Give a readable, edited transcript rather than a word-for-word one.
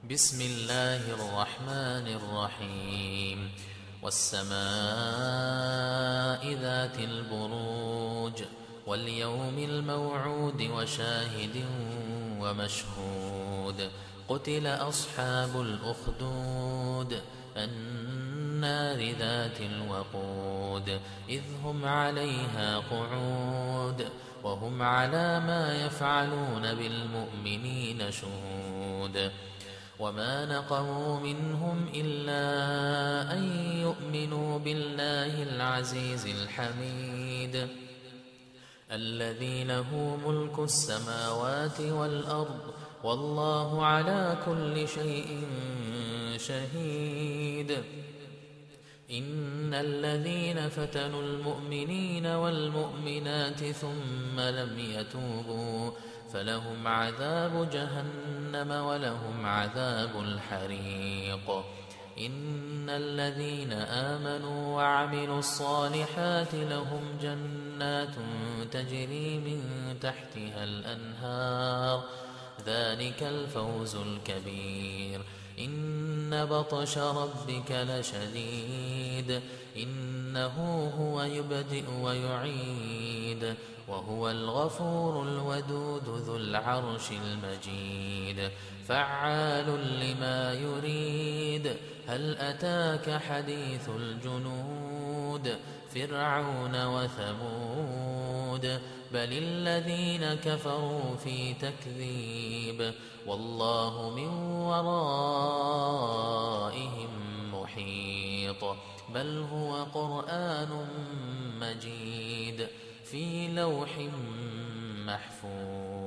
بسم الله الرحمن الرحيم والسماء ذات البروج واليوم الموعود وشاهد ومشهود قتل أصحاب الأخدود النار ذات الوقود إذ هم عليها قعود وهم على ما يفعلون بالمؤمنين شهود وما نقموا منهم إلا أن يؤمنوا بالله العزيز الحميد الذي له ملك السماوات والأرض والله على كل شيء شهيد إن الذين فتنوا المؤمنين والمؤمنات ثم لم يتوبوا فلهم عذاب جهنم ولهم عذاب الحريق إن الذين آمنوا وعملوا الصالحات لهم جنات تجري من تحتها الأنهار ذلك الفوز الكبير إن بطش ربك لشديد إنه هو يبدئ ويعيد وهو الغفور الودود ذو العرش المجيد فعال لما يريد هل أتاك حديث الجنود فرعون وثمود بل الذين كفروا في تكذيب والله من ورائهم محيط بل هو قرآن مجيد في لوح محفوظ.